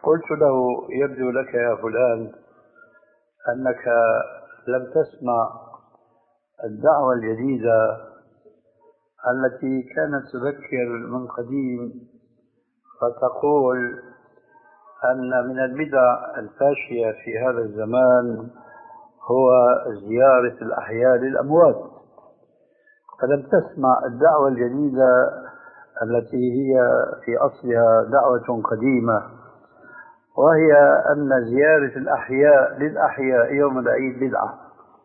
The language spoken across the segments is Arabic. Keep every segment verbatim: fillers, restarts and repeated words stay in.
قلت له: يبدو لك يا فلان أنك لم تسمع الدعوة الجديدة التي كانت تذكر من قديم، فتقول أن من البدع الفاشية في هذا الزمان هو زيارة الأحياء للأموات، فلم تسمع الدعوة الجديدة التي هي في أصلها دعوة قديمة، وهي أن زيارة الأحياء للأحياء يوم العيد بدعة.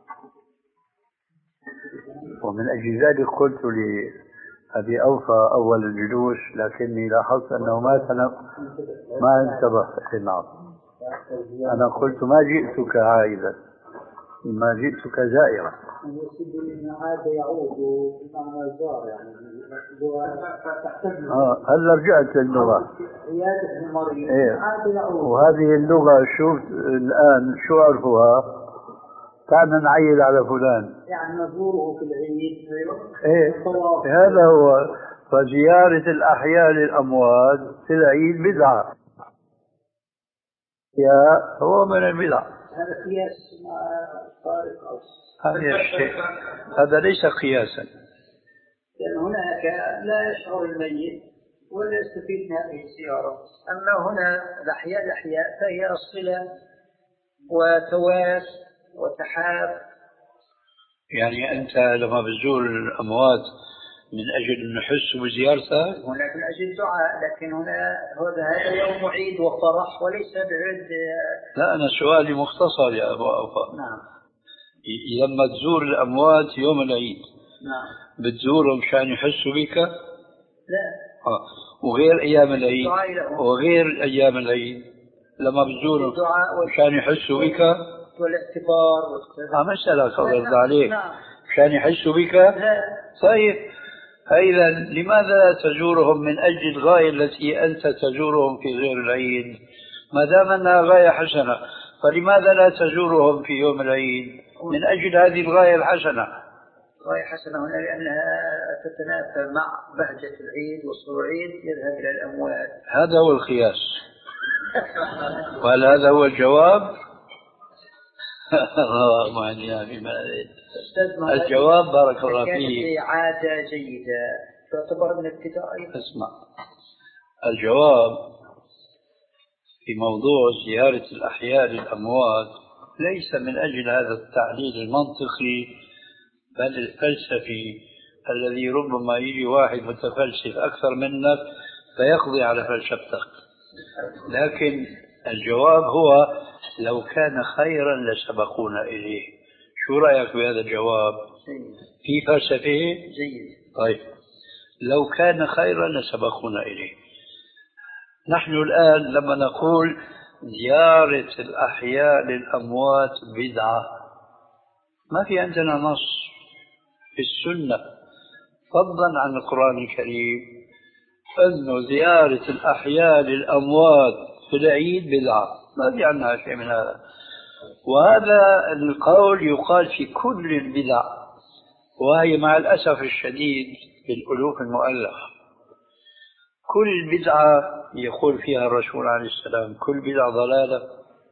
ومن أجل ذلك قلت لأبي أوفى أول الجلوس، لكني لاحظت أنه ما ما انتبه. نعم، أنا قلت ما جئتك عائدا، ما جئتك زائرا. عاد يعود بمعنى زار، يعني آه هلا رجعت للغة. عيادة المريض. إيه. وهذه اللغة شوف الآن شو عرفوها؟ تعالنا نعيد على فلان، يعني نزوره في العيد. إيه هذا هو. فزيارة الأحياء للأموات في العيد بدعة، يا هو من البدع. هذا قياس طارق أو هذا الشيء هذا ليس قياسا، لأن هناك لا يشعر الميت ولا يستفيد من هذه الزيارة. أما هنا الأحياء الأحياء فهي الصلة وتواس وتحاب. يعني أنت لما بتزور الأموات من أجل أن نحس بزيارتها؟ هنا من أجل الدعاء، لكن هنا هذا يوم عيد وفرح وليس بعد. لا، أنا سؤالي مختصر يا أبو أوفى. نعم. لما تزور الأموات يوم العيد، نعم، بتزورهم مشان يحسوا بك؟ لا. آه. وغير أيام العيد، وغير أيام العيد لما بتزورهم مشان يحسوا بك والاعتبار والتذكر. آه مسألة خبرت عليك. مشان يحسوا بك. طيب، فإذا لماذا لا تزورهم من أجل الغاية التي أنت تزورهم في غير العيد؟ ما دام أنها غاية حسنة، فلماذا لا تزورهم في يوم العيد من أجل هذه الغاية الحسنة؟ غاية حسنة هنا لأنها تتنافى مع بهجة العيد والصعيد، يذهب إلى الأموات. هذا هو القياس. وهل هذا هو الجواب؟ الله معنيها بما الجواب. بارك الله فيك. عادة جيدة تعتبر من ابتداء. اسمع، الجواب في موضوع زيارة الأحياء للأموات ليس من أجل هذا التعليل المنطقي بل الفلسفي الذي ربما يجي واحد متفلسف أكثر منك فيقضي على فلسفتك، لكن الجواب هو لو كان خيرا لسبقونا إليه. شو رأيك بهذا الجواب؟ في فلسفة؟ جيد. طيب، لو كان خيرا لسبقونا إليه. نحن الآن لما نقول زيارة الأحياء للأموات بدعة، ما في عندنا نص في السنة فضلا عن القرآن الكريم أن زيارة الأحياء للأموات في العيد بدعة، ما في عندنا شيء من هذا. وهذا القول يقال في كل البدع، وهي مع الأسف الشديد بالألوف المؤلفة. كل بدعة يقول فيها الرسول عليه السلام كل بدعة ضلالة،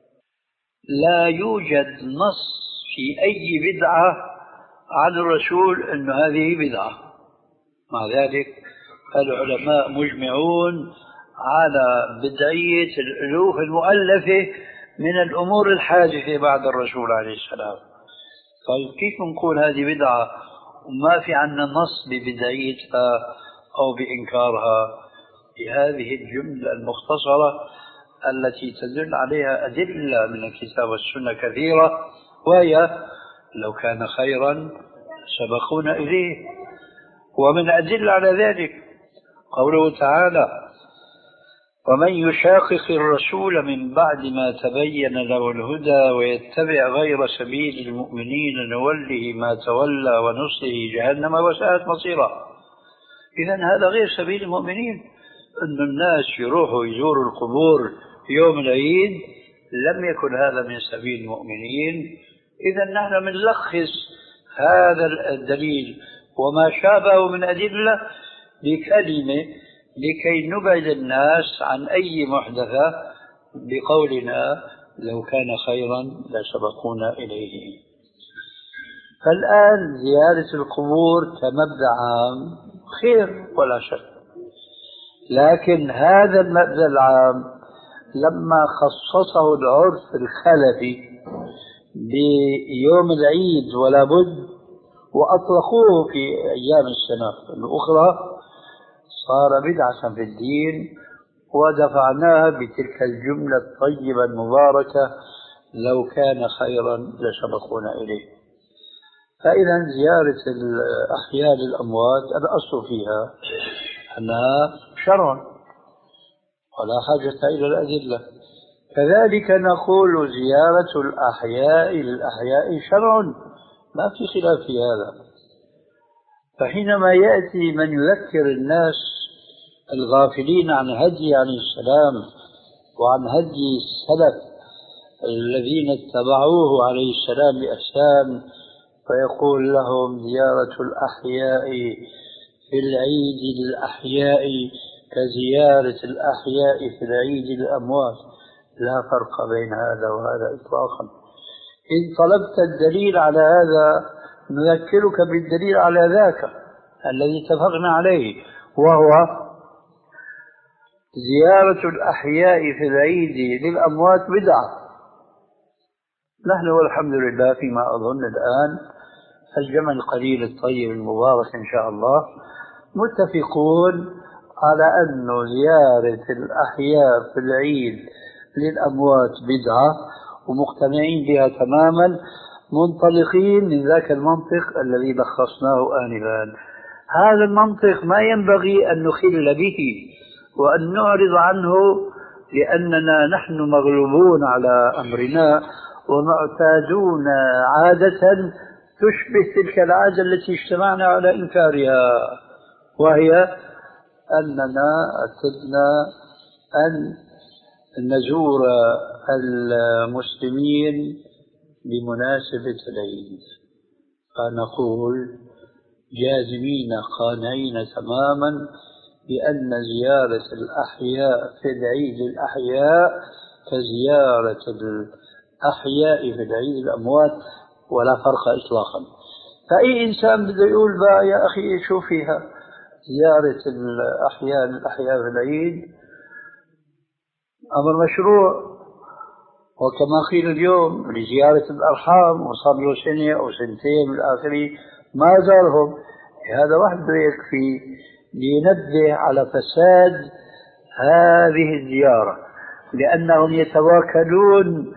لا يوجد نص في أي بدعة عن الرسول أن هذه بدعة. مع ذلك العلماء مجمعون على بدعية الألوف المؤلفة من الأمور الحادثة بعد الرسول عليه السلام. طيب، كيف نقول هذه بدعة وما في عندنا نص ببدعيتها أو بإنكارها؟ بهذه الجملة المختصرة التي تدل عليها أدلة من الكتاب والسنة كثيرة، وهي لو كان خيرا سبقونا إليه. ومن أدل على ذلك قوله تعالى ومن يشاقق الرسول من بعد ما تبين له الهدى ويتبع غير سبيل المؤمنين نوله ما تولى ونصله جهنم وساءت مصيرا. إذن هذا غير سبيل المؤمنين. أن الناس يروحوا يزوروا القبور يوم العيد لم يكن هذا من سبيل المؤمنين. إذن نحن بنلخص هذا الدليل وما شابه من أدلة بكلمة لكي نبعد الناس عن أي محدثة بقولنا لو كان خيرا لسبقونا إليه. فالآن زيارة القبور كمبدأ عام خير ولا شك، لكن هذا المبدأ العام لما خصصه العرف الخلفي بيوم العيد ولا بد وأطلقوه في أيام السنة الأخرى صار بدعة في الدين، ودفعناها بتلك الجملة الطيبة المباركة لو كان خيرا لسبقونا إليه. فإذا زيارة الأحياء للأموات الأصل فيها أنها شرع ولا حاجة إلى الأدلة. كذلك نقول زيارة الأحياء للأحياء شرع، ما في خلاف في هذا. فحينما يأتي من يذكر الناس الغافلين عن هدي عليه السلام وعن هدي السلف الذين اتبعوه عليه السلام بإحسان، فيقول لهم زيارة الأحياء في العيد للأحياء كزيارة الأحياء في العيد للأموات، لا فرق بين هذا وهذا إطلاقا. إن طلبت الدليل على هذا نذكرك بالدليل على ذاك الذي اتفقنا عليه، وهو زيارة الأحياء في العيد للأموات بدعة. نحن والحمد لله فيما أظن الآن الجمع القليل الطيب المبارك إن شاء الله متفقون على أن زيارة الأحياء في العيد للأموات بدعة، ومقتنعين بها تماما، منطلقين من ذاك المنطق الذي لخصناه آنذا. هذا المنطق ما ينبغي أن نخل به وأن نعرض عنه، لأننا نحن مغلوبون على أمرنا ومعتادون عادة تشبه تلك العادة التي اجتمعنا على إنكارها، وهي أننا اعتدنا أن نزور المسلمين بمناسبة العيد، فنقول جازمين قانعين تماما بأن زيارة الأحياء في العيد الأحياء كزيارة الأحياء في العيد الأموات ولا فرق إطلاقا. فأي إنسان بده يقول بقى يا أخي شو فيها زيارة الأحياء الأحياء في العيد أمر مشروع، وكما قيل اليوم لزيارة الأرحام وصار له سنة أو سنتين بالآخر ما زارهم، هذا وحده يكفي لينبه على فساد هذه الزيارة، لأنهم يتواكلون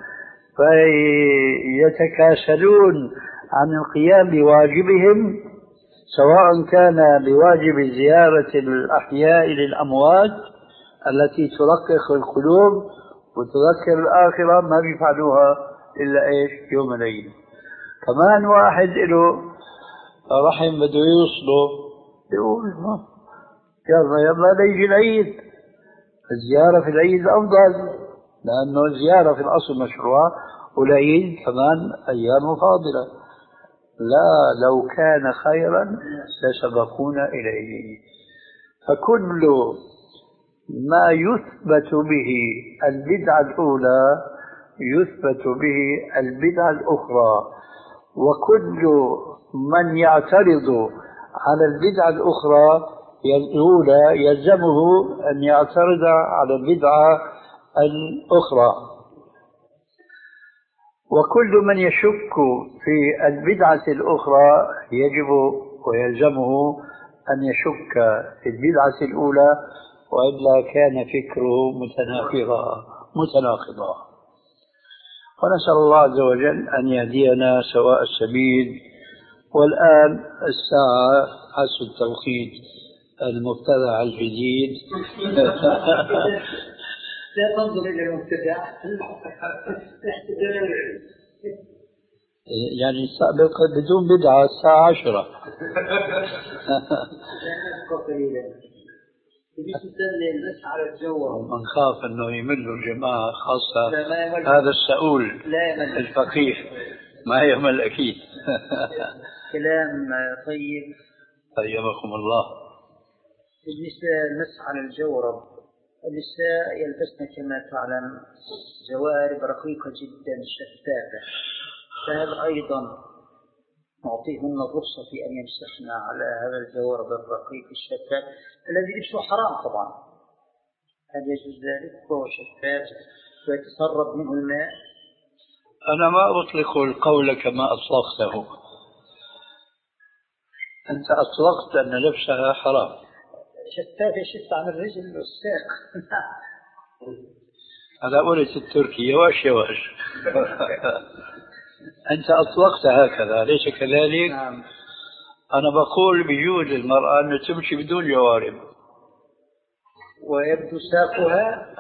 فيتكاسلون عن القيام بواجبهم، سواء كان بواجب زيارة الأحياء للأموات التي ترقق القلوب وتذكر الآخرة، ما بيفعلوها إلا إيش يوم العيد. كمان واحد له رحم بده يوصله يقول يلا يلا ليجي العيد، الزيارة في العيد أفضل، لأنه الزيارة في الأصل مشروع والعيد كمان أيام فاضلة. لا، لو كان خيرا لسبقونا إليه. فكل ما يثبت به البدعة الأولى يثبت به البدعة الأخرى، وكل من يعترض على البدعة الأخرى الأولى يلزمه أن يعترض على البدعة الأخرى، وكل من يشك في البدعة الأخرى يجب ويلزمه أن يشك في البدعة الأولى، وإلا كان فكره متناقضا متناقضا. ونسأل الله عز وجل أن يهدينا سواء السبيل. والآن الساعة حسب التوقيت المبتدع الجديد لا تنظر إلى المبتدع يعني بدون بدعة الساعة عشرة من خاف أنه يمل الجماعة خاصة هذا السؤول الفقيه ما يمل أكيد. كلام طيب طيبكم الله. بالنسبة للمسح على الجورب النساء يلبسن كما تعلم جوارب رقيقة جدا شفافة، فهل أيضا نعطيهن الرخصة في أن يمسحن على هذا الجوارب الرقيق الشفاف الذي لبسه حرام طبعا؟ هل يجوز ذلك وهو شفاف ويتسرب منه الماء؟ أنا ما أطلق القول كما أطلقته. أنت أطلقت أن لبسها حرام. شفاف يشف عن الرجل والساق. هذا قولة التركي يواش يواش. أنت أطلقت هكذا ليس كذلك؟ نعم. أنا بقول بيجوز المرأة أن تمشي بدون جوارب ويبدو ساقها.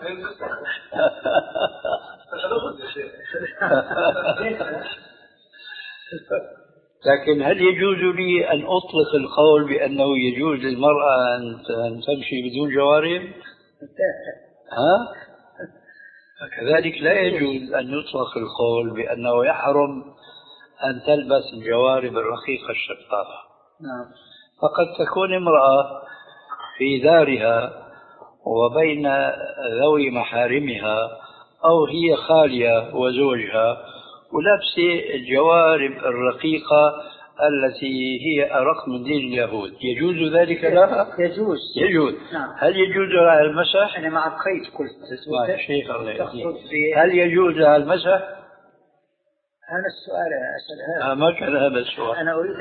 لكن هل يجوز لي أن أطلق القول بأنه يجوز للمرأة أن تمشي بدون جوارب؟ ها؟ كذلك لا يجوز أن يطلق القول بأنه يحرم أن تلبس الجوارب الرقيقة الشفافة. نعم. فقد تكون امرأة في دارها وبين ذوي محارمها أو هي خالية وزوجها ولبسة الجوارب الرقيقة التي هي أرق من دين اليهود، يجوز ذلك لها؟ يجوز. يجوز. نعم. هل يجوز لها المسح؟ أنا مع القيد قلت. شيخ الله. هل يجوز لها المسح؟ هذا السؤال أنا أسأل هذا. ما كان هذا السؤال. أنا أريد.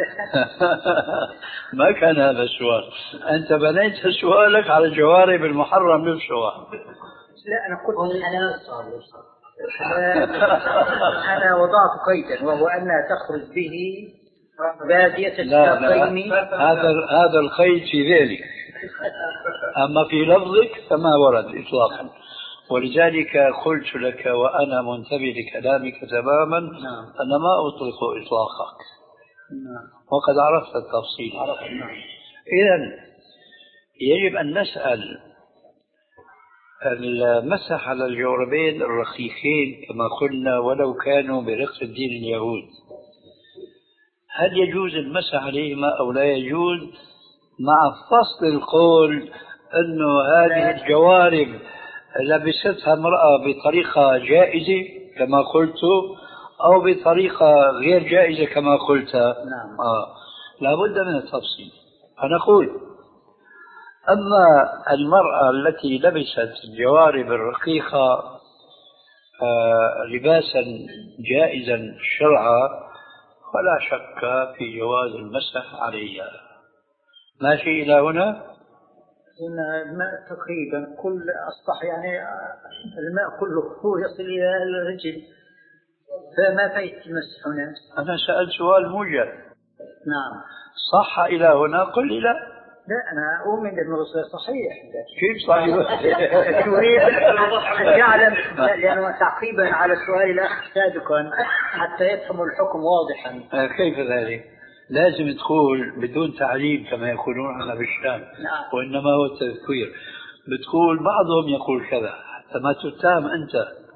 ما كان هذا السؤال. أنت بنيت سؤالك على الجوارب المحرم لبسها. لا أنا قلت الحلال صار. أنا وضعت قيدا وهو أنها تخرج به بادية الساقين. هذا هذا القيد في ذلك، أما في لفظك فما ورد إطلاقا، ولذلك قلت لك وأنا منتبه لكلامك تماما أنا ما أطلق إطلاقك وقد عرفت التفصيل. إذن يجب أن نسأل المسح على الجوربين الرقيقين كما قلنا ولو كانوا برق الدين اليهود، هل يجوز المسح عليهما أو لا يجوز، مع فصل القول أنه هذه الجوارب لبستها امرأة بطريقة جائزة كما قلت أو بطريقة غير جائزة كما قلت. نعم. آه. لابد من التفصيل. فنقول أما المرأة التي لبست الجوارب الرقيقة آه لباسا جائزا شرعا فلا شك في جواز المسح عليها. ماشي إلى هنا؟ هنا الماء تقريبا كل أصبح يعني الماء كله هو يصل إلى الرجل، فما فايت المسح هنا؟ أنا سألت سؤال موجز. نعم. صح إلى هنا؟ قل لي لا. لا أنا أؤمن أن الرسول صحيح. كيف صحيح؟ يريد أن يعلم لأنه تعقيبا على سؤال الأخ سابقا حتى يفهم الحكم واضحا. كيف ذلك؟ لازم تقول بدون تعليم كما يقولون عنا بالشام. نعم. وإنما هو التذكير. بتقول بعضهم يقول كذا حتى ما تتهم أنت.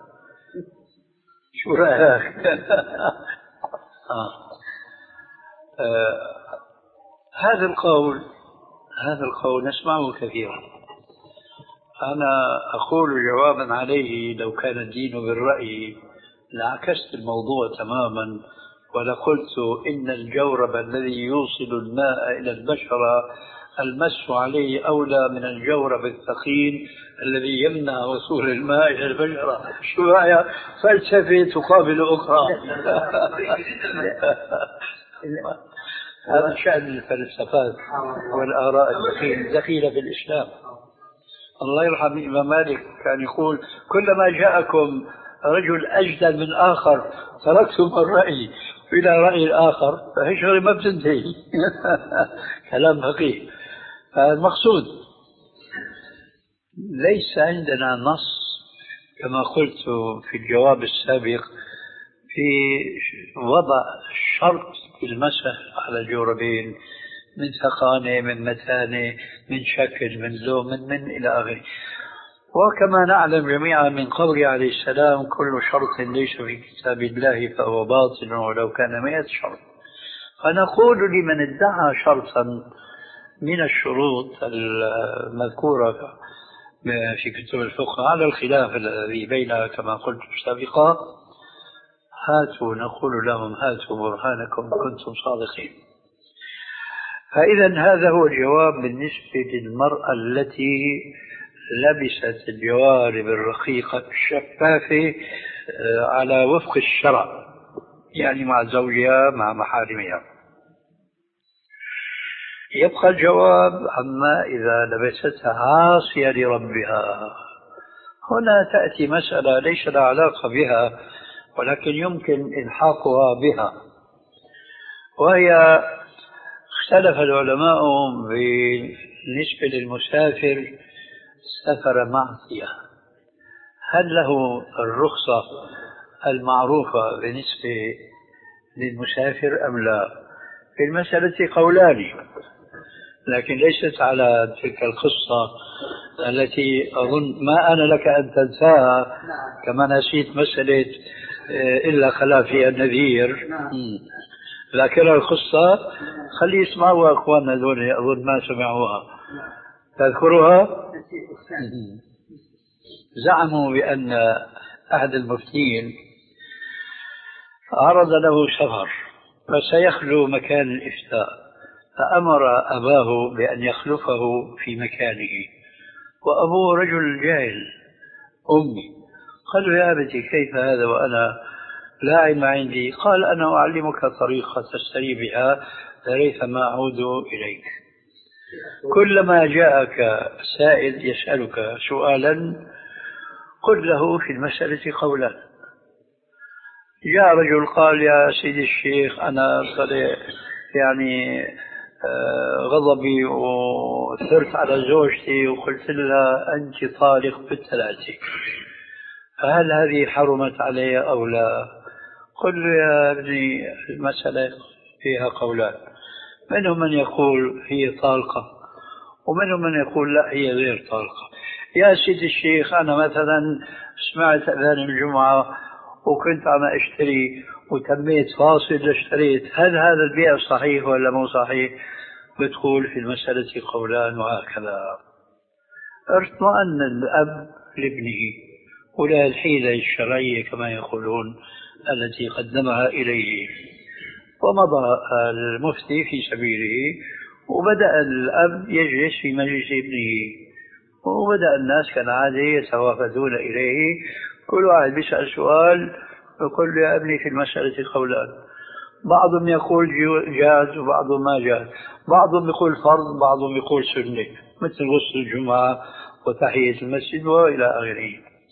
شو رأيك؟ آه. آه. هذا القول هذا القول نسمعه كثيرا. أنا أقول جوابا عليه لو كان الدين بالرأي لعكست الموضوع تماما ولقلت إن الجورب الذي يوصل الماء إلى البشرة المس عليه أولى من الجورب الثقيل الذي يمنع وصول الماء إلى البشرة. شو رأيك؟ فلسفة تقابل أخرى. هذا شأن الفلسفات والآراء الدخيلة في الإسلام. الله يرحم الإمام مالك كان يقول كلما جاءكم رجل أجدل من آخر تركتم الرأي إلى رأي الآخر فهي شغلة ما بتنتهي. كلام فقيه. المقصود ليس عندنا نص كما قلت في الجواب السابق في وضع شرط المسح على الجوربين من ثقانة من متانة من شكل من لون من من إلى آخره. وكما نعلم جميعا من قوله عليه السلام كل شرط ليس في كتاب الله فهو باطل ولو كان مئة شرط. فنقول لمن ادعى شرطا من الشروط المذكورة في كتب الفقه على الخلاف الذي بينها كما قلت سابقا. هاتوا نقول لهم هاتوا برهانكم إن كنتم صادقين. فإذا هذا هو الجواب بالنسبة للمرأة التي لبست الجوارب الرقيقة الشفافة على وفق الشرع، يعني مع زوجها مع محارمها. يبقى الجواب عما إذا لبستها عاصية لربها. هنا تأتي مسألة ليس لها علاقة بها ولكن يمكن إلحاقها بها، وهي اختلف العلماء بالنسبة للمسافر سفر معصية، هل له الرخصة المعروفة بالنسبة للمسافر أم لا؟ في المسألة قولان، لكن ليست على تلك القصة التي أظن ما أنا لك أن تنساها، كما نسيت مسألة إلا خلا فيها النذير. لكن القصة خلي يسمعوها أخواننا دول، أظن ما سمعوها. تذكرها؟ زعموا بأن أحد المفتين عرض له سفر فسيخلو مكان الإفتاء، فأمر أباه بأن يخلفه في مكانه، وأبوه رجل جاهل أمي. قال له يا أبتي كيف هذا وأنا لا علم عندي؟ قال أنا أعلمك طريقة تستري بها ريثما أعود إليك. كلما جاءك سائل يسألك سؤالا قل له في المسألة قولا. جاء رجل قال يا سيدي الشيخ أنا يعني غضبي وثرت على زوجتي وقلت لها أنت طالق بالثلاثة، فهل هذه حرمت علي أو لا؟ قل له يا ابني المسألة فيها قولان، منهم من يقول هي طالقة ومنهم من يقول لا هي غير طالقة. يا سيدي الشيخ أنا مثلا سمعت أذان الجمعة وكنت عم أشتري وتميت فاصل اشتريت، هل هذا البيع صحيح ولا مو صحيح؟ بتقول في المسألة قولان وهكذا. اطمأن الأب لابنه ولا الحيلة الشرعية كما يقولون التي قدمها إليه، ومضى المفتي في سبيله، وبدأ الأب يجلس في مجلس ابنه، وبدأ الناس كالعادة يتوافدون إليه، كل واحد بيسأل سؤال يقول يا ابني في المسألة قولان، بعضهم يقول جاز وبعضهم ما جاز، بعضهم يقول فرض بعضهم يقول سنة، مثل غسل الجمعة وتحية المسجد وإلى آخره.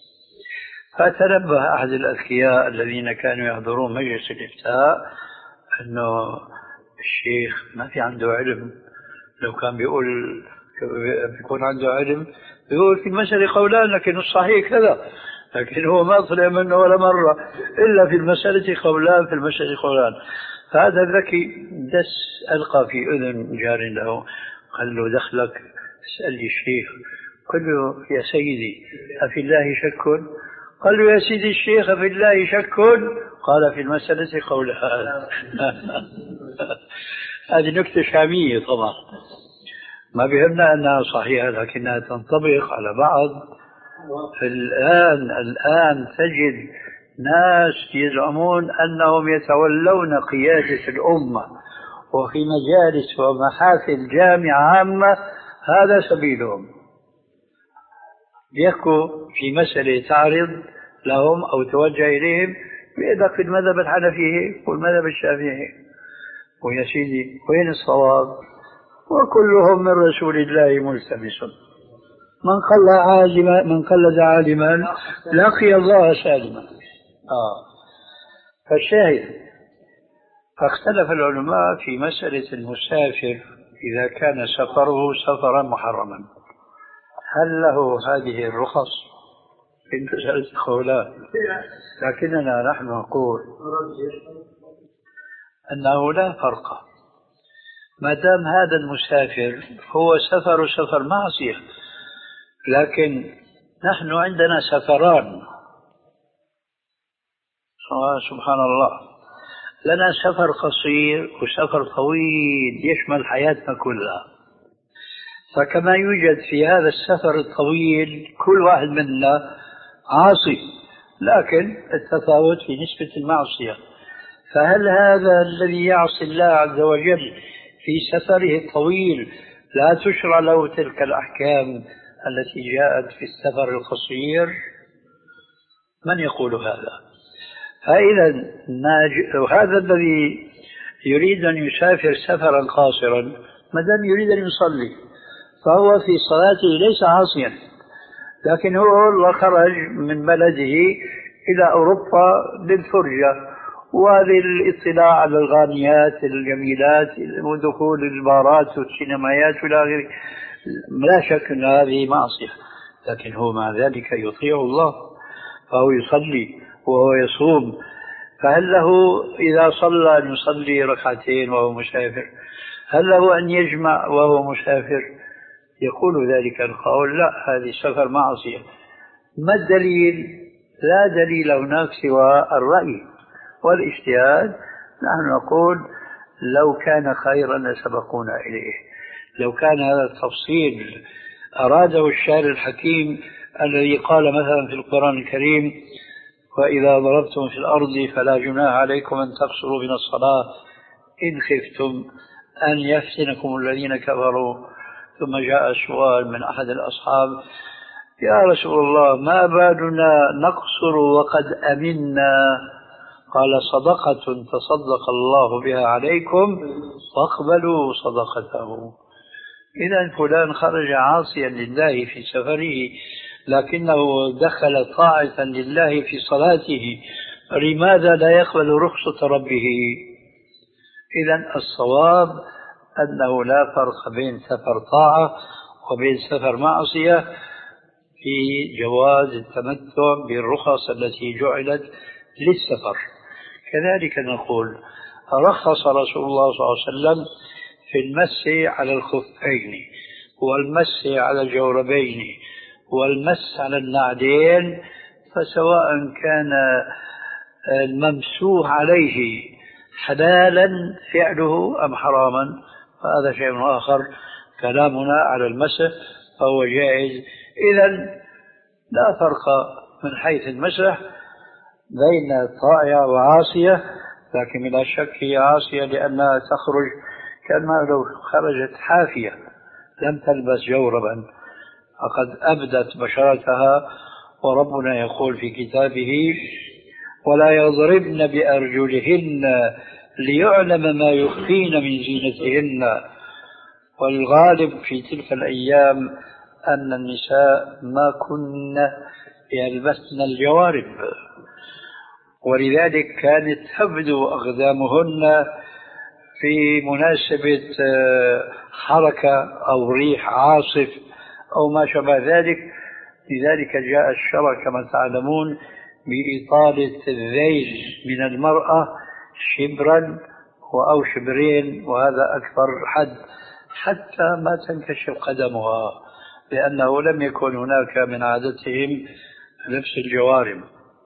فتنبه أحد الأذكياء الذين كانوا يحضرون مجلس الإفتاء أنه الشيخ ما في عنده علم، لو كان بيقول بيكون عنده علم بيقول في المسألة قولان لكن الصحيح كذا، لكن هو ما طلع منه ولا مرة إلا في المسألة قولان في المسألة قولان. فهذا الذكي دس ألقى في أذن جار له قال له دخلك اسأل لي الشيخ، قال له يا سيدي أفي الله شك؟ قال له يا سيدي الشيخ أفي الله شك؟ قال في المسألة قولان. هذه نكتة شامية طبعا ما بيهمنا أنها صحيحة لكنها تنطبق على بعض. الآن الآن تجد ناس يزعمون أنهم يتولون قيادة الأمة وفي مجالس ومحافل جامعة عامة هذا سبيلهم، يحكوا في مسألة تعرض لهم أو توجه إليهم بيدك في المذهب الحنفي والمذهب الشافعي، ويا سيدي وين الصواب؟ وكلهم من رسول الله ملتمس، من قلد عالما من قلد عالما لقي الله سالما. آه. فالشاهد فاختلف العلماء في مسألة المسافر إذا كان سفره سفرا محرما هل له هذه الرخص؟ في مسألة قولان، لكننا نحن نقول أنه لا فرق ما دام هذا المسافر هو سفر سفر معصية، لكن نحن عندنا سفران سبحان الله، لنا سفر قصير وسفر طويل يشمل حياتنا كلها. فكما يوجد في هذا السفر الطويل كل واحد منا عاصي، لكن التفاوت في نسبة المعصية. فهل هذا الذي يعصي الله عز وجل في سفره الطويل لا تشرع له تلك الأحكام التي جاءت في السفر القصير؟ من يقول هذا؟ فإذا هذا الذي يريد أن يسافر سفرا قاصرا ما دام يريد أن يصلي فهو في صلاته ليس عاصيا، لكن هو خرج من بلده إلى أوروبا للفرجة وهذه الاطلاع على الغانيات الجميلات ودخول البارات والسينمايات إلى آخره، لا شك أن هذه معصية، لكن هو مع ذلك يطيع الله فهو يصلي وهو يصوم. فهل له إذا صلى أن يصلي ركعتين وهو مسافر؟ هل له أن يجمع وهو مسافر؟ يقول ذلك القول لا، هذه سفر معصية. ما الدليل؟ لا دليل هناك سوى الرأي والاجتهاد. نحن نقول لو كان خيرا لسبقونا إليه، لو كان هذا التفصيل أراده الشاعر الحكيم الذي قال مثلا في القرآن الكريم وإذا ضربتم في الأرض فلا جناح عليكم أن تقصروا من الصلاة إن خفتم أن يفتنكم الذين كفروا. ثم جاء سؤال من أحد الأصحاب: يا رسول الله ما بالنا نقصر وقد أمنا؟ قال: صدقة تصدق الله بها عليكم فاقبلوا صدقته. إذا فلان خرج عاصيا لله في سفره لكنه دخل طاعة لله في صلاته، لماذا لا يقبل رخصة ربه؟ إذا الصواب أنه لا فرق بين سفر طاعة وبين سفر معصية في جواز التمتع بالرخص التي جعلت للسفر. كذلك نقول رخص رسول الله صلى الله عليه وسلم في المس على الخفين والمس على الجوربين والمس على النعلين، فسواء كان الممسوح عليه حلالا فعله أم حراما فهذا شيء آخر. كلامنا على المسح فهو جائز. إذا لا فرق من حيث المسح بين طائعة وعاصية، لكن بلا شك هي عاصية لأنها تخرج كما لو خرجت حافية لم تلبس جوربا فقد أبدت بشرتها. وربنا يقول في كتابه: ولا يضربن بأرجلهن ليعلم ما يخفين من زينتهن. والغالب في تلك الأيام أن النساء ما كن يلبسن الجوارب، ولذلك كانت تبدو أقدامهن في مناسبة حركة أو ريح عاصف أو ما شابه ذلك. لذلك جاء الشرع كما تعلمون بإطالة الذيل من المرأة شبرا أو شبرين، وهذا أكبر حد، حتى ما تنكشف قدمها، لأنه لم يكن هناك من عادتهم لبس الجوارب.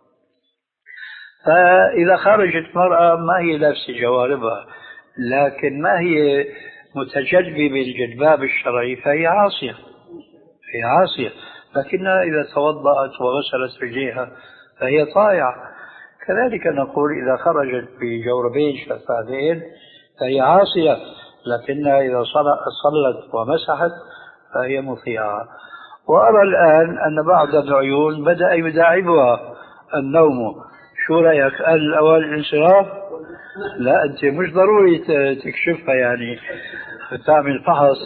فإذا خرجت مرأة ما هي لبس جواربها لكن ما هي متجلبة بالجلباب الشرعي فهي عاصية، هي عاصية. لكنها إذا توضأت وغسلت رجليها فهي طائعة. كذلك نقول إذا خرجت بجوربين شفافين فهي عاصية، لكنها إذا صلت ومسحت فهي مطيعة. وأرى الآن أن بعض العيون بدأ يداعبها النوم. شو رأيك؟ الأول الانصراف؟ لا أنت مش ضروري تكشفها، يعني تعمل فحص.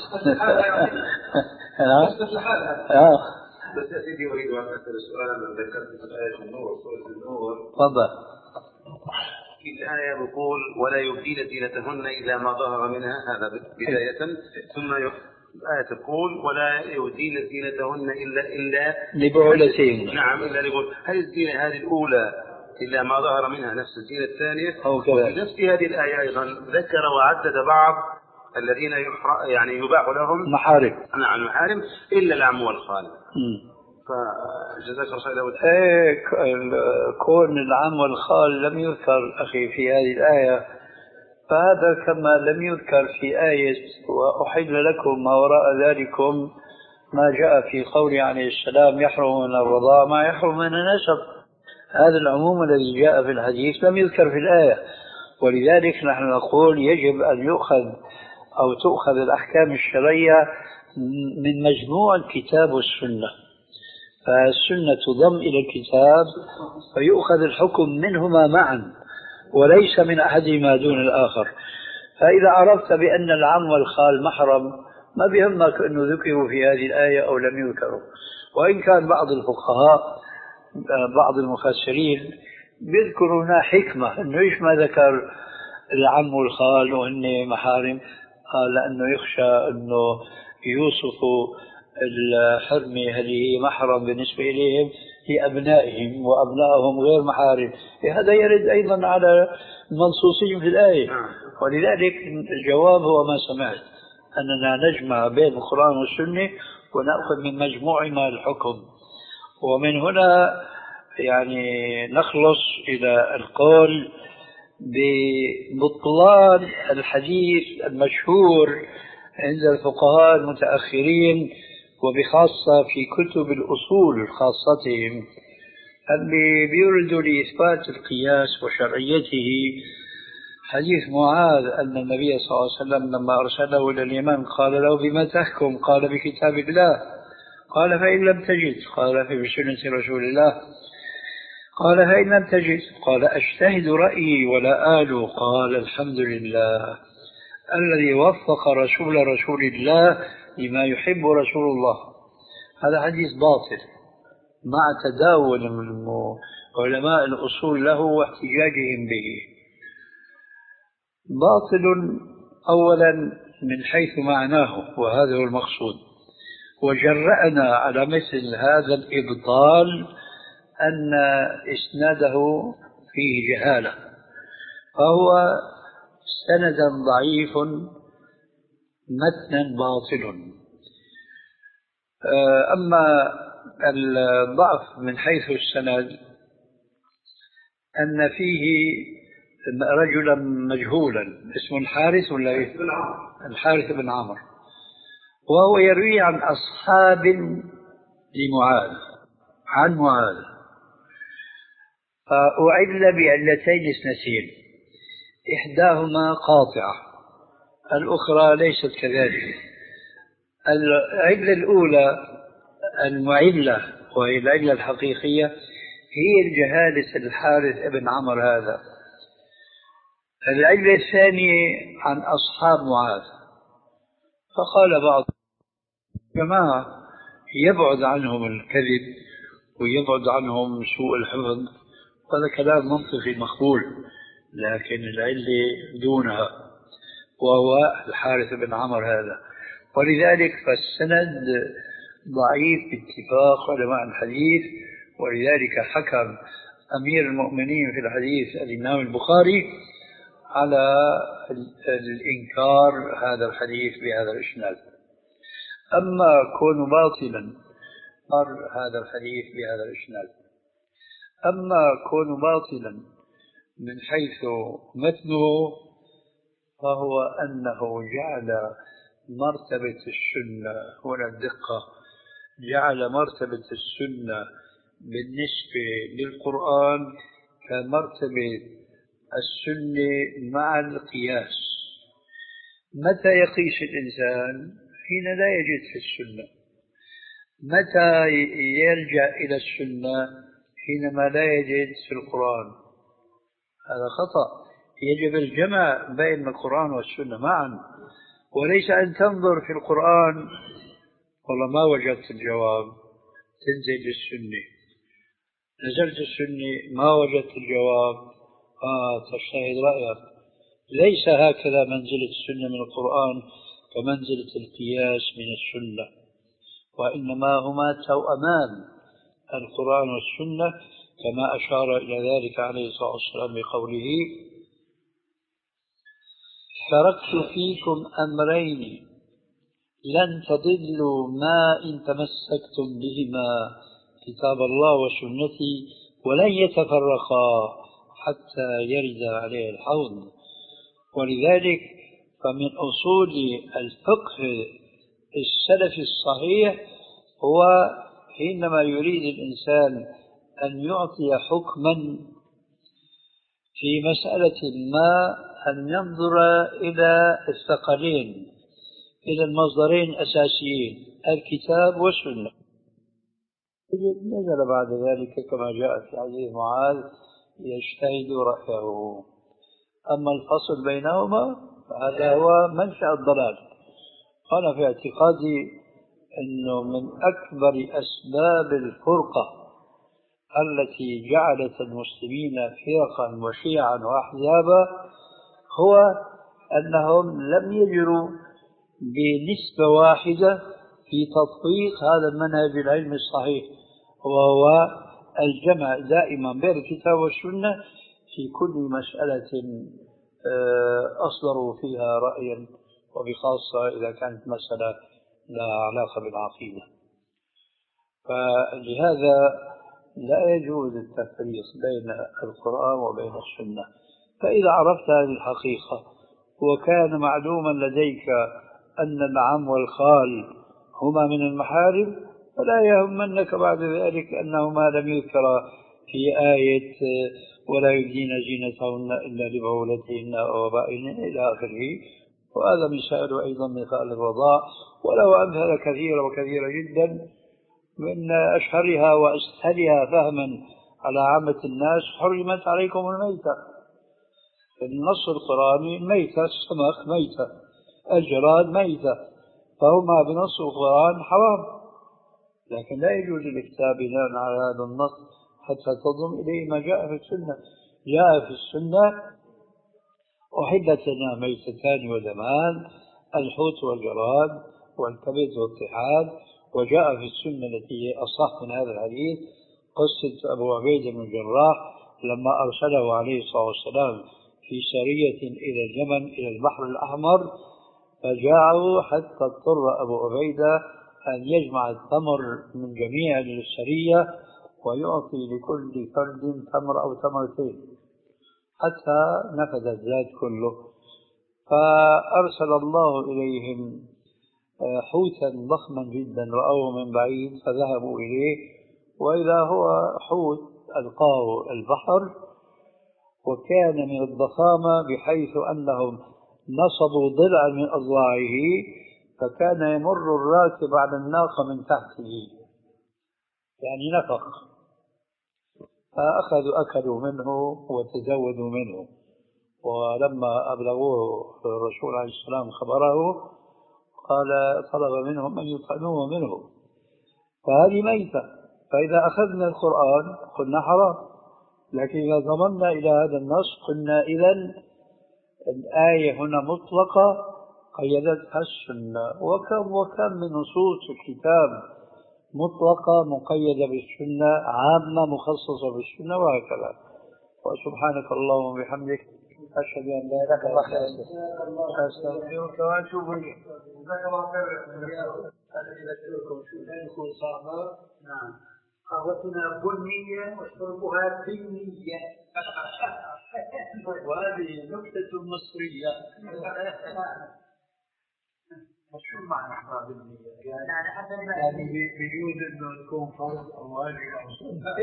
بس يا سيدي أريد أن أسأل سؤالا من ذكرت في آية النور سورة النور. تفضل. في الآية يقول: ولا يبدين زينتهن إلا ما ظهر منها، هذا بداية. ثم الآية تقول: ولا يبدين زينتهن إلا إلا لبعولتهن. نعم إلا لبعولتهن. هل الزينة هذه الأولى إلا ما ظهر منها نفس الزينة الثانية؟ أو كذا. وفي نفس هذه الآية أيضا ذكر وعدد بعض الذين يعني يباح لهم محارم. نعم محارم إلا العم والخال. فجزاك الله خير. ايه كون العم والخال لم يذكر أخي في هذه الآية فهذا كما لم يذكر في آية وأحل لكم ما وراء ذلكم ما جاء في قوله عليه السلام يحرم من الرضاعة ما يحرم من النسب. هذا العموم الذي جاء في الحديث لم يذكر في الآية، ولذلك نحن نقول يجب أن يؤخذ أو تؤخذ الأحكام الشرعية من مجموع الكتاب والسنة، فالسنة تضم إلى الكتاب فيؤخذ الحكم منهما معا وليس من أحدهما دون الآخر. فإذا عرفت بأن العم والخال محرم ما بيهمك أنه ذكروا في هذه الآية أو لم يذكروا، وإن كان بعض الفقهاء بعض المفسرين بيذكرون حكمة أنه إيش ما ذكر العم والخال وأن محارم، قال لأنه يخشى أنه يوصفوا الحرمة هذه هي محرم بالنسبة إليهم لأبنائهم وأبنائهم غير محارم، هذا يرد أيضا على المنصوصين في الآية. ولذلك الجواب هو ما سمعت، أننا نجمع بين القرآن والسنة ونأخذ من مجموعنا الحكم، ومن هنا يعني نخلص إلى القول ببطلان الحديث المشهور عند الفقهاء المتأخرين وبخاصة في كتب الأصول خاصتهم اللي بيردوا لإثبات القياس وشرعيته. حديث معاذ أن النبي صلى الله عليه وسلم لما أرسله إلى اليمن قال له بما تحكم؟ قال بكتاب الله. قال فإن لم تجد؟ قال في سنة رسول الله. قال فإن لم تجد؟ قال أجتهد رأيي ولا آل. قال الحمد لله الذي وفق رسول رسول الله لما يحب رسول الله. هذا حديث باطل مع تداول علماء الأصول له واحتجاجهم به. باطل أولا من حيث معناه، وهذا هو المقصود، وجرأنا على مثل هذا الإبطال أن إسناده فيه جهالة، فهو سندا ضعيف متنا باطل. أما الضعف من حيث السند أن فيه رجلا مجهولا اسمه الحارث ولا إيه؟ الحارث بن عمرو، وهو يروي عن أصحاب لمعاذ عن معاذ، فأعل بعلتين اثنتين، إحداهما قاطعة الأخرى ليست كذلك. العلة الأولى المعلة وهي العلة الحقيقية هي الجهالة الحارث بن عمرو هذا. العلة الثانية عن أصحاب معاذ، فقال بعض جماعة يبعد عنهم الكذب ويبعد عنهم سوء الحفظ، هذا كلام منطقي مقبول، لكن العلة دونها وهو الحارث بن عمرو هذا. ولذلك فالسند ضعيف باتفاق علماء الحديث، ولذلك حكم أمير المؤمنين في الحديث الإمام البخاري على الإنكار هذا الحديث بهذا الإسناد. أما كون باطلا مر هذا الحديث بهذا الإسناد، أما كون باطلا من حيث متنه فهو أنه جعل مرتبة السنة، هنا الدقة، جعل مرتبة السنة بالنسبة للقرآن كمرتبة السنة مع القياس. متى يقيس الإنسان؟ حين لا يجد في السنة. متى يلجأ إلى السنة؟ حينما لا يجد في القرآن. هذا خطأ. يجب الجمع بين القرآن والسنة معا، وليس أن تنظر في القرآن والله ما وجدت الجواب تنزل للسنة، نزلت السنة ما وجدت الجواب آه تجتهد رأيك. ليس هكذا منزلة السنة من القرآن كمنزلة القياس من السنة، وإنما هما توأمان القرآن والسنة، كما أشار إلى ذلك عليه الصلاة والسلام بقوله تركت فيكم أمرين لن تضلوا ما إن تمسكتم بهما كتاب الله وسنتي ولن يتفرقا حتى يرد عليه الحوض. ولذلك فمن أصول الفقه السلفي الصحيح هو حينما يريد الإنسان أن يعطي حكما في مسألة ما أن ينظر إلى الثقلين، إلى المصدرين الأساسيين الكتاب والسنة. نزل بعد ذلك كما جاء في حديث معاذ يجتهد رأيه. أما الفصل بينهما فهذا هو منشأ الضلال. أنا في اعتقادي أنه من أكبر أسباب الفرقة التي جعلت المسلمين فرقا وشيعا وأحزابا هو أنهم لم يجروا بنسبة واحدة في تطبيق هذا المنهج العلمي الصحيح، وهو الجمع دائما بين الكتاب والسنة في كل مسألة أصدروا فيها رأيا، وبخاصة إذا كانت مسألة لها علاقة بالعقيدة. فلهذا لا يجوز التفريق بين القرآن وبين السنة. فإذا عرفت هذه الحقيقة وكان معلوما لديك أن العم والخال هما من المحارم، فلا يهمنك بعد ذلك أنهما لم يذكر في آية ولا يبدين زينتهن إلا لبعولتهن أو آبائهن إلى آخره. وهذا مثال أيضا مثال الرضاع، وله أمثلة كثيرة وكثيرة جدا. من أشهرها وأسهلها فهما على عامة الناس حرمت عليكم الميتة. النص القرآني الميتة، السمك ميتة، الجراد ميتة، فهما بنص القرآن حرام، لكن لا يجوز الاكتاب بناء على هذا النص حتى تضم إليه ما جاء في السنة. جاء في السنة أحلت لنا ميتتان ودمان، الحوت والجراد والكبد والطحال. وجاء في السنة التي هي أصح من هذا الحديث قصة أبو عبيدة بن الجراح لما أرسله عليه الصلاة والسلام في سرية إلى اليمن إلى البحر الأحمر، فجاءوا حتى اضطر أبو عبيدة أن يجمع التمر من جميع السرية ويعطي لكل فرد تمر أو تمرتين حتى نفذ الزاد كله. فأرسل الله إليهم حوتا ضخما جدا رأوه من بعيد فذهبوا إليه، وإذا هو حوت ألقاه البحر، وكان من الضخامة بحيث أنهم نصبوا ضلعا من أضلاعه، فكان يمر الراكب على الناقة من تحته، يعني نفق. فأخذوا أكلوا منه وتزودوا منه، ولما أبلغوه الرسول عليه السلام خبره قال طلب منهم أن يطعموه منه، فهذه ميتة. فإذا أخذنا القرآن قلنا حرام، لكن إذا ضمننا إلى هذا النص قلنا إذن الآية هنا مطلقة قيدتها السنة. وكم وكم من نصوص الكتاب مطلقة مقيدة بالسنة، عامة مخصصة بالسنة، وهكذا. وسبحانك اللهم وبحمدك أشهد أن لا إله إلا أنت أستغفرك وأتوب إليك. أنا أذكركم شو يكون صار. نعم. قهوتنا بنية وشربها بنية. وهذه نكتة مصرية. شو معنى أحباب النية؟ يعني يعني بيجوز إنه يكون فرض أو واجب أو سنة.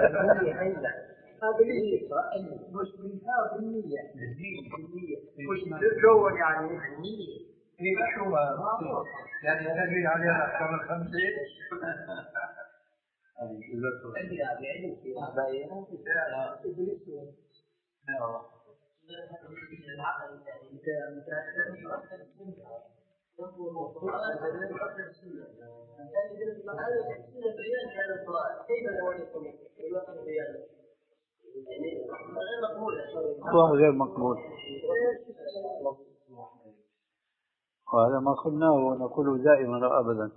هذا ليش مش منها بالنية. بالنية. مش تتجول يعني بالنية. هي شو ما يعني تجي عليها أكثر من خمسة. عندي أبي عندي في أبايا. إبليس. نعم. هو غير مقبول، وهذا ما قلناه ونقوله دائما وأبدا.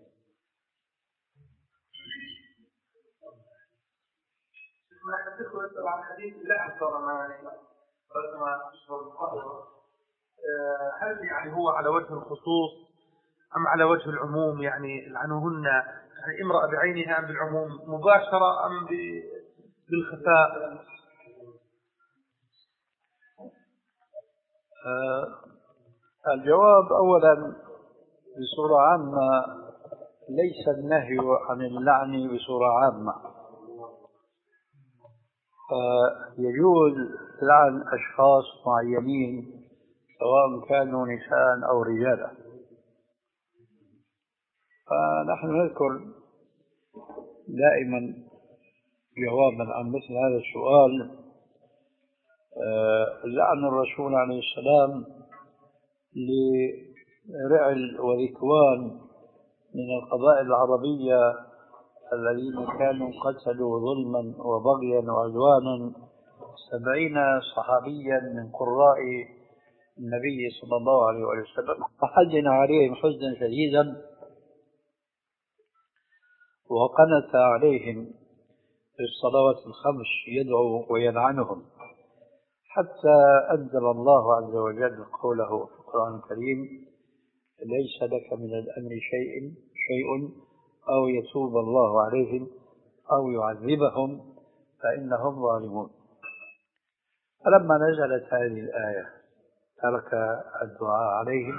طبعا حديث لا أكثر ما ما تشرب القهوة، هل يعني هو على وجه الخصوص أم على وجه العموم؟ يعني لعنهن يعني امرأة بعينها أم بالعموم مباشرة أم بالخفاء؟ آه الجواب أولا بصورة عامة ليس النهي عن اللعن بصورة عامة. آه يجوز لعن أشخاص معينين سواء كانوا نساء أو رجالا. فنحن نذكر دائما جوابا عن مثل هذا السؤال. آه لعن الرسول عليه السلام لرعل وذكوان من القبائل العربية الذين كانوا قتلوا ظلما وبغيا وعدوانا سبعين صحابيا من قراء النبي صلى الله عليه وسلم، فحزن عليهم حزنا شديدا وقنت عليهم في الصلوات الخمس يدعو ويلعنهم، حتى أنزل الله عز وجل قوله في القرآن الكريم: ليس لك من الأمر شيء شيء أو يتوب الله عليهم أو يعذبهم فإنهم ظالمون. فلما نزلت هذه الآية ترك الدعاء عليهم.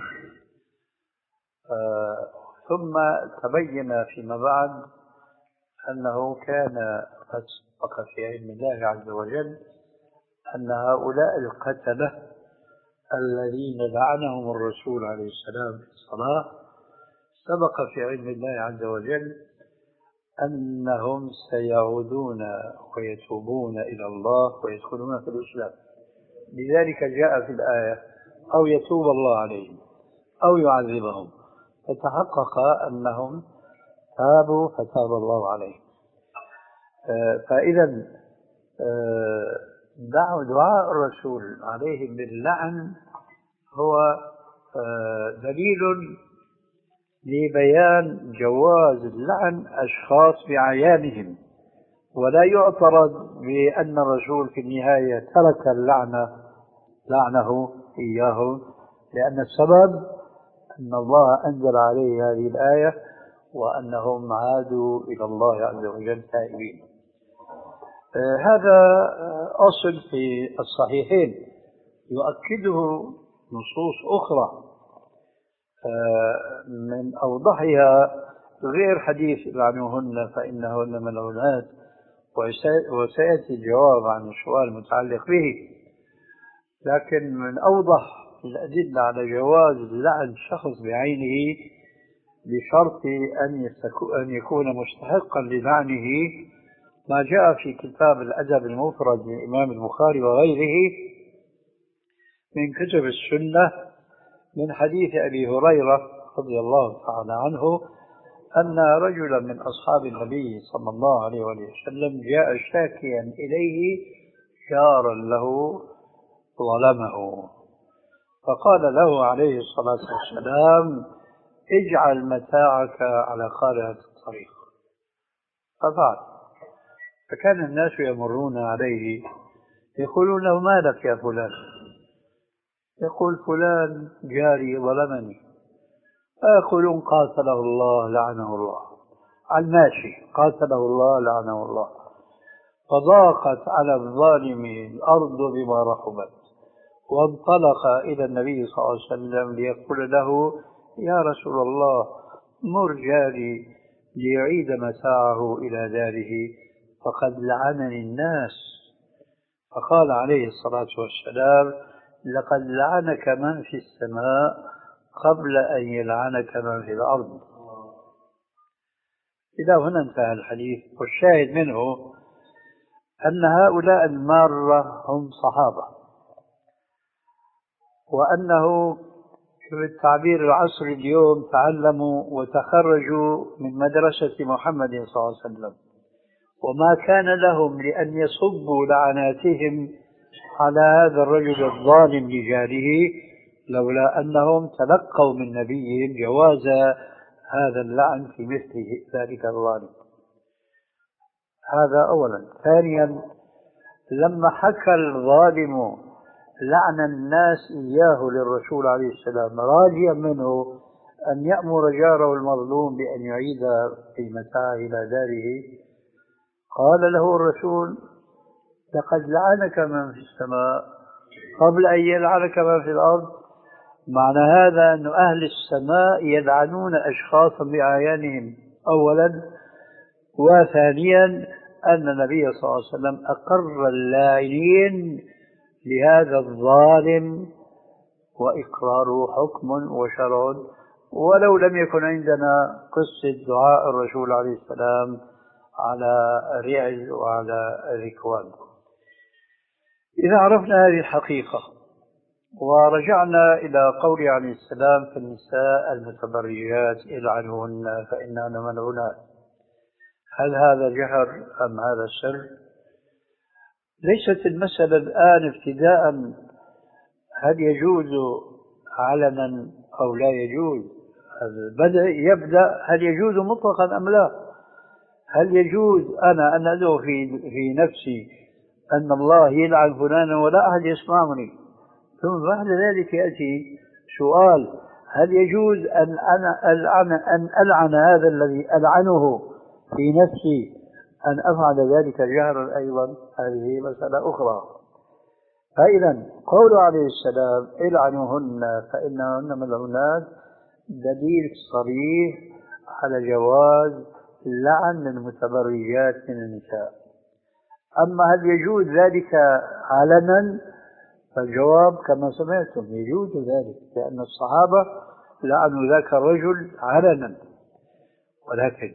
آه ثم تبين فيما بعد أنه كان قد سبق في علم الله عز وجل أن هؤلاء القتلة الذين لعنهم الرسول عليه السلام في الصلاة سبق في علم الله عز وجل أنهم سيعودون ويتوبون إلى الله ويدخلون في الإسلام. لذلك جاء في الآية: أو يتوب الله عليهم أو يعذبهم، فتحقق أنهم تابوا فتاب الله عليهم. فإذا دعاء الرسول عليهم باللعن هو دليل لبيان جواز اللعن أشخاص بعيانهم، ولا يعترض بأن الرسول في النهاية ترك اللعنة لعنه إياه، لأن السبب أن الله أنزل عليه هذه الآية وأنهم عادوا إلى الله عز وجل تائبين. آه هذا أصل في الصحيحين يؤكده نصوص أخرى آه من أوضحها غير حديث لعنوهن فإنهن ملعونات، وسيأتي الجواب عن السؤال المتعلق به. لكن من أوضح الأدلة على جواز لعن شخص بعينه بشرط أن يكون مستحقا للعنه ما جاء في كتاب الأدب المفرد للإمام البخاري وغيره من كتب السنة من حديث أبي هريرة رضي الله تعالى عنه أن رجلا من أصحاب النبي صلى الله عليه وسلم جاء شاكيا إليه جارا له ظلمه، فقال له عليه الصلاة والسلام: اجعل متاعك على قارعة الطريق. ففعل. فكان الناس يمرون عليه يقولون له: ما لك يا فلان؟ يقول: فلان جاري ظلمني. فيقولون: قاتله الله لعنه الله. على الماشي: قاتله الله لعنه الله. فضاقت على الظالم الأرض بما رحبت، وانطلق إلى النبي صلى الله عليه وسلم ليقول له: يا رسول الله، مر جاري ليعيد متاعه إلى داره فقد لعنني الناس. فقال عليه الصلاة والسلام: لقد لعنك من في السماء قبل أن يلعنك من في الأرض. إلى هنا انتهى الحديث. والشاهد منه أن هؤلاء المارة هم صحابة، وأنه بالتعبير العصري اليوم تعلموا وتخرجوا من مدرسة محمد صلى الله عليه وسلم، وما كان لهم لأن يصبوا لعناتهم على هذا الرجل الظالم لجاره لولا أنهم تلقوا من نبيهم جواز هذا اللعن في مثل ذلك الظالم. هذا أولا. ثانيا، لما حكى الظالم لعن الناس إياه للرسول عليه السلام راجيا منه أن يأمر جاره المظلوم بأن يعيد قيمتها إلى داره، قال له الرسول: لقد لعنك من في السماء قبل أن يلعنك ما في الأرض. معنى هذا أن أهل السماء يلعنون أشخاصا بأعيانهم أولا، وثانيا أن النبي صلى الله عليه وسلم أقر اللاعنين لهذا الظالم، وإقراره حكم وشرع، ولو لم يكن عندنا قصة دعاء الرسول عليه السلام على رعل وعلى ذكوان. إذا عرفنا هذه الحقيقة ورجعنا إلى قوله عليه السلام في النساء المتبرجات العنهن فإنهن ملعونات، هل هذا جهر أم هذا سر؟ ليست المسألة الآن ابتداء هل يجوز علنا أو لا يجوز، البدء يبدأ هل يجوز مطلقا أم لا. هل يجوز أنا أن أدعو في, في نفسي أن الله يلعن فلانا ولا أحد يسمعني، ثم بعد ذلك يأتي سؤال هل يجوز أن أنا ألعن, أن ألعن هذا الذي ألعنه في نفسي أن أفعل ذلك جهرا أيضا؟ هذه مسألة أخرى. فإذا قول عليه السلام العنوهن فإنهن ملعونات دليل صريح على جواز لعن المتبرجات من النساء. أما هل يجوز ذلك علنا؟ فالجواب كما سمعتم يجوز ذلك، لأن الصحابة لعنوا ذاك الرجل علنا. ولكن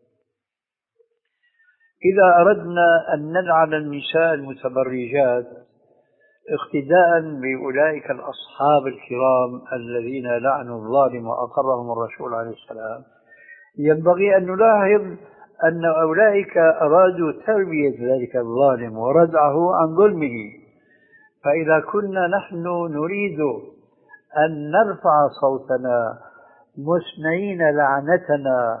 إذا أردنا أن نلعن النساء المتبرجات اقتداء بأولئك الأصحاب الكرام الذين لعنوا الظالم وأقرهم الرسول عليه السلام، ينبغي أن نلاحظ أن أولئك أرادوا تربية ذلك الظالم وردعه عن ظلمه. فإذا كنا نحن نريد أن نرفع صوتنا مسمعين لعنتنا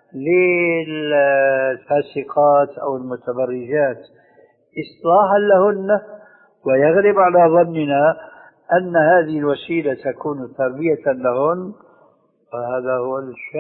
للفاسقات أو المتبرجات إصلاحا لهن، ويغلب على ظننا أن هذه الوسيلة تكون تربية لهن، فهذا هو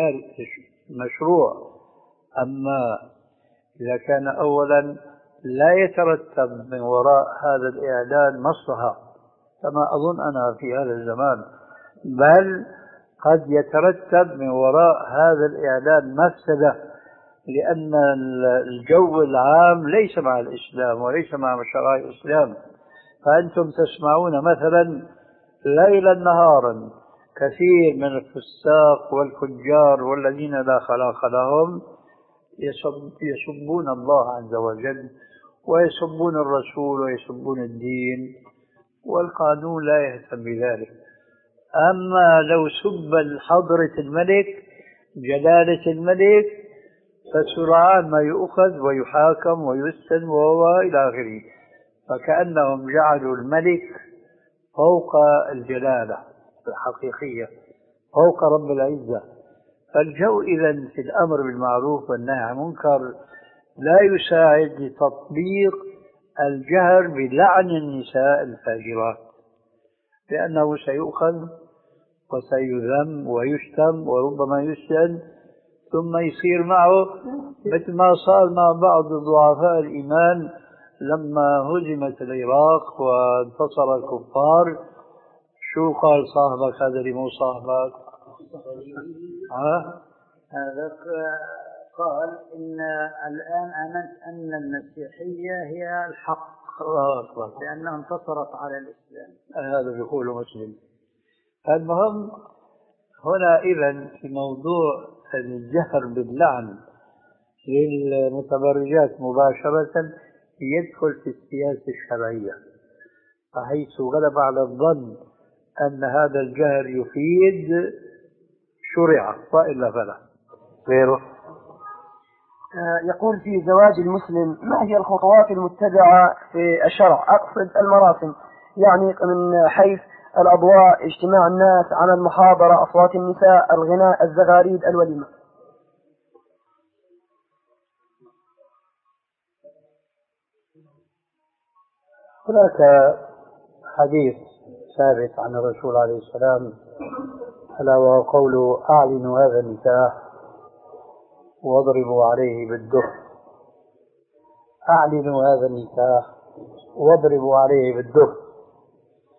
المشروع. أما إذا كان أولا لا يترتب من وراء هذا الإعلان مصلحة كما أظن أنا في هذا الزمان، بل قد يترتب من وراء هذا الإعلان مفسدة، لأن الجو العام ليس مع الإسلام وليس مع شرائع الإسلام. فأنتم تسمعون مثلا ليلا نهارا كثير من الفساق والفجار والذين لا خلاق لهم يسب يسبون الله عز وجل ويسبون الرسول ويسبون الدين، والقانون لا يهتم بذلك. أما لو سب حضرة الملك جلالة الملك فسرعان ما يؤخذ ويحاكم ويسجن وهو إلى آخره، فكأنهم جعلوا الملك فوق الجلالة الحقيقية، فوق رب العزة. فالجو إذن في الأمر بالمعروف والنهي عن المنكر لا يساعد لتطبيق الجهر بلعن النساء الفاجرات، لأنه سيؤخذ وسيذم ويشتم وربما يسجن، ثم يصير معه مثل ما صار مع بعض ضعفاء الإيمان لما هزمت العراق وانتصر الكفار. شو قال صاحبك هذا اللي مو صاحبك؟ ها؟ هذا قال إن الآن آمنت أن المسيحية هي الحق لأنها انتصرت على الإسلام. هذا بيقوله مسلم. المهم هنا إذن في موضوع الجهر باللعن للمتبرجات مباشرة يدخل في السياسة الشرعية، فحيث غلب على الظن أن هذا الجهر يفيد شرع وإلا فلا غيره. يقول في زواج المسلم ما هي الخطوات المتبعة في الشرع؟ أقصد المراسم، يعني من حيث الأضواء، اجتماع الناس على المحاضرة، أصوات النساء، الغناء، الزغاريد، الوليمة. هناك حديث ثابت عن الرسول عليه السلام ألا وهو قوله أعلنوا هذا النكاح واضربوا عليه بالدف. أعلنوا هذا النكاح واضربوا عليه بالدف.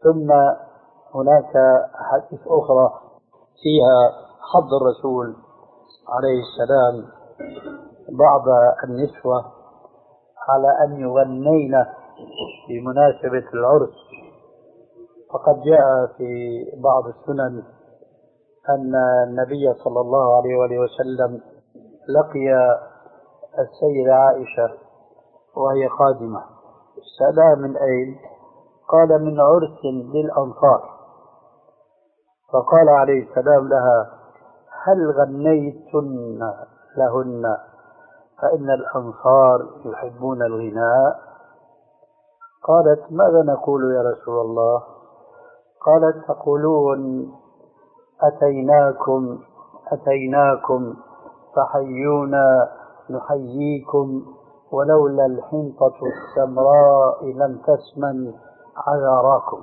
ثم هناك أحاديث أخرى فيها حض الرسول عليه السلام بعض النسوة على أن يغنين بمناسبة العرس. فقد جاء في بعض السنن أن النبي صلى الله عليه وآله وسلم لقي السيدة عائشة وهي قادمة، سألها من أين؟ قال من عرس للأنصار. فقال عليه السلام لها هل غنيتن لهن فإن الأنصار يحبون الغناء؟ قالت ماذا نقول يا رسول الله؟ قالت تقولون أتيناكم أتيناكم فحيونا نحييكم ولولا الحنطة السمراء لم تسمن عذراكم.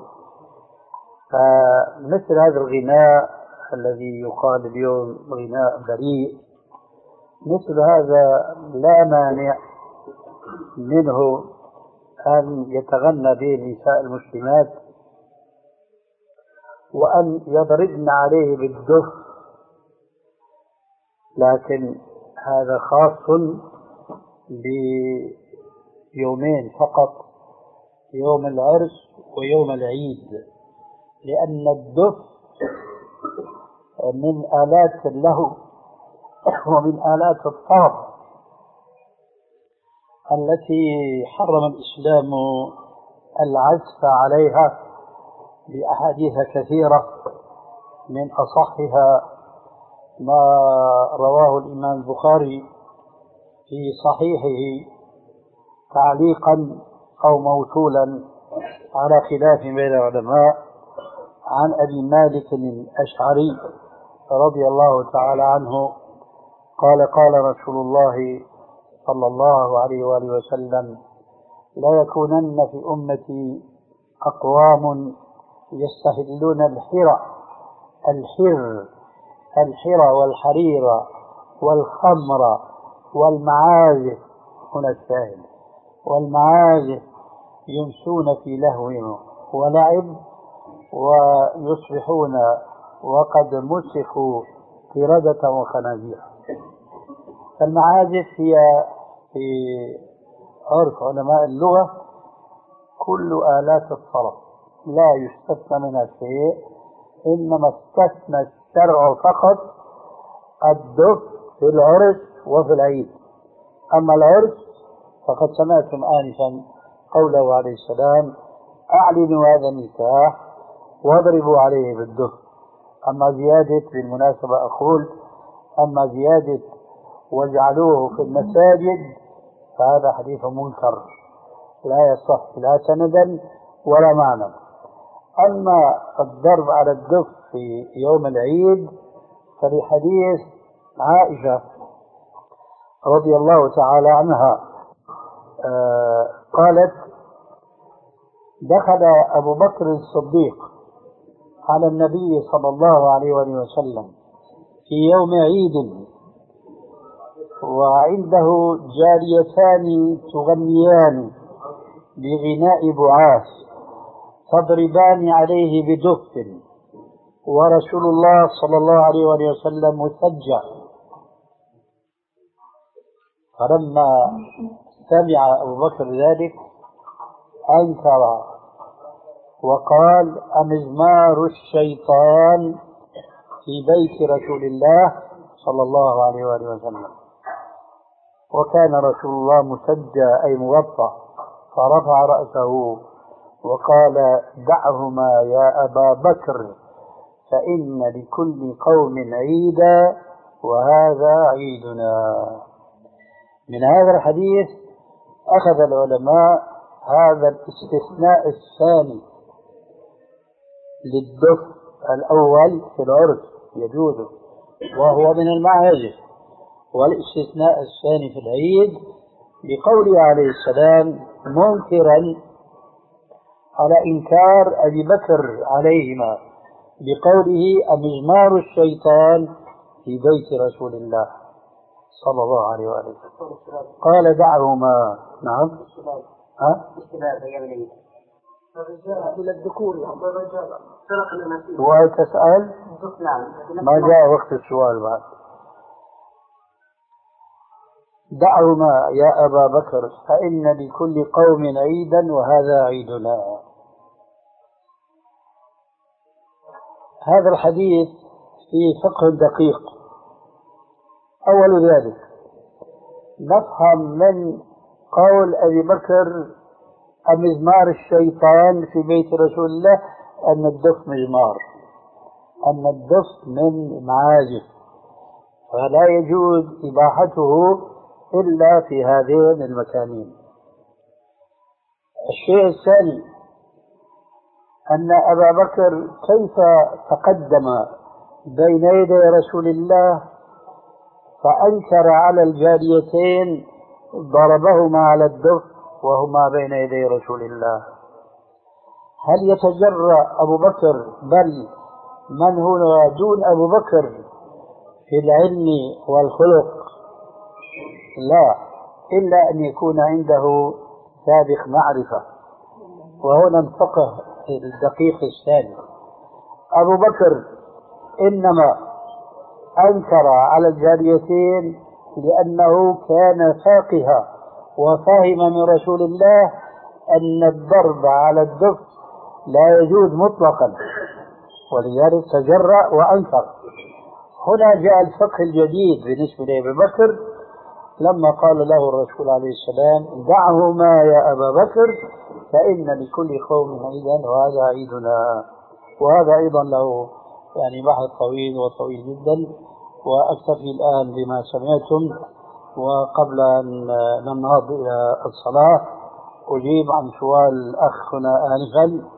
فمثل هذا الغناء الذي يقال اليوم غناء بريء، مثل هذا لا مانع منه أن يتغنى به النساء المسلمات وأن يضربن عليه بالدف، لكن هذا خاص بيومين فقط، يوم العرس ويوم العيد، لأن الدف من آلات اللهو ومن آلات الطرب التي حرم الإسلام العزف عليها بأحاديث كثيرة، من أصحها ما رواه الإمام البخاري في صحيحه تعليقا أو موصولا على خلاف بين العلماء عن أبي مالك الأشعري رضي الله تعالى عنه قال قال رسول الله صلى الله عليه وآله وسلم لا يكونن في أمتي أقوام يستهلون الحرى الحر الحرى والحرير والخمر والمعازف، هنا الشاهد، والمعازف يمسون في لهو ولعب ويصبحون وقد مسخوا قردة وخنازير. فالمعازف هي في عرف علماء اللغة كل آلات الطرب لا يستثنى منها شيء، إنما استثنى الشرع فقط الدف في العرس وفي العيد. أما العرس فقد سمعتم آنفا قوله عليه السلام أعلنوا هذا النكاح واضربوا عليه بالدف. أما زيادة بالمناسبة أقول أما زيادة واجعلوه في المساجد فهذا حديث منكر لا يصح لا سندا ولا معنى. أما الضرب على الدف في يوم العيد فلحديث عائشة رضي الله تعالى عنها آه قالت دخل أبو بكر الصديق على النبي صلى الله عليه وسلم في يوم عيد وعنده جاريتان تغنيان بغناء بعاث تضربان عليه بدف، ورسول الله صلى الله عليه وسلم مسجع. فلما سمع أبو بكر ذلك أنكر وقال أمزمار الشيطان في بيت رسول الله صلى الله عليه وآله وسلم. وكان رسول الله مسجى أي مغطى، فرفع رأسه وقال دعهما يا أبا بكر فإن لكل قوم عيدا وهذا عيدنا. من هذا الحديث أخذ العلماء هذا الاستثناء الثاني للدف الأول في العرس يجوز وهو من المعازف، والاستثناء الثاني في العيد بقوله عليه السلام منكرا على إنكار أبي بكر عليهما بقوله أمزمار الشيطان في بيت رسول الله صلى الله عليه وآله وسلم. قال دعهما. نعم. ها؟ إلى الذكور يعني الرجال. سؤال تسأل؟ ما جاء وقت السؤال بعد. دعهما يا أبا بكر فإن لكل قوم عيدا وهذا عيدنا. هذا الحديث فيه فقه دقيق. أول ذلك نفهم من قول أبي بكر مزمار الشيطان في بيت رسول الله أن الدف مزمار، أن الدف من معازف، فلا يجوز إباحته إلا في هذين المكانين. الشيء الثاني أن أبا بكر كيف تقدم بين يدي رسول الله فأنكر على الجاريتين ضربهما على الدف وهما بين يدي رسول الله. هل يتجرأ أبو بكر بل من هو دون أبو بكر في العلم والخلق؟ لا، إلا أن يكون عنده سابق معرفة. وهنا الفقه الدقيق الثاني، أبو بكر إنما أنكر على الجاريتين لأنه كان فاقها وفاهم من رسول الله أن الضرب على الدف لا يجوز مطلقا، ولذلك تجرأ وأنكر. هنا جاء الفقه الجديد بالنسبة لأبي بكر لما قال له الرسول عليه السلام دعهما يا أبا بكر فإن لكل قوم عيدا وهذا عيدنا. وهذا أيضا له يعني بحث طويل وطويل جدا، وأكتفي الآن بما سمعتم. وقبل أن ننهض إلى الصلاة أجيب عن سؤال الأخ هنا آنفا: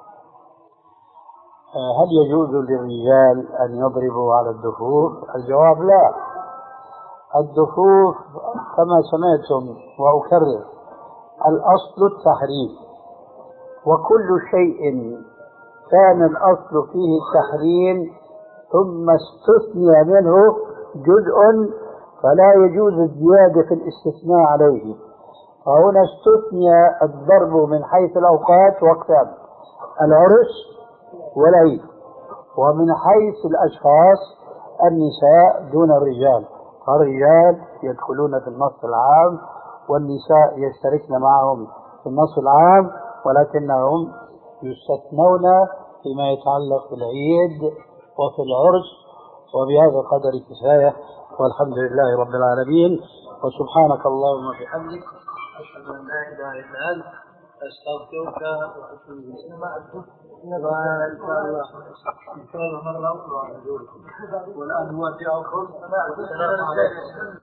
هل يجوز للرجال أن يضربوا على الدفوف؟ الجواب لا. الدفوف كما سمعتم وأكرر الأصل التحريم، وكل شيء كان الأصل فيه التحريم ثم استثني منه جزء فلا يجوز الزيادة في الاستثناء عليه. فهنا استثني الضرب من حيث الأوقات وقتان: العرس والعيد، ومن حيث الأشخاص النساء دون الرجال، فالرجال يدخلون في النص العام والنساء يشتركن معهم في النص العام، ولكنهم يستثنون فيما يتعلق بالعيد وفي العرس. وبهذا القدر كفاية، والحمد لله رب العالمين، وسبحانك اللهم وبحمدك أشهد أن لا إله إلا أنت أستغفرك وأتوب إليك. إن شاء الله مرة أخرى والآن هو في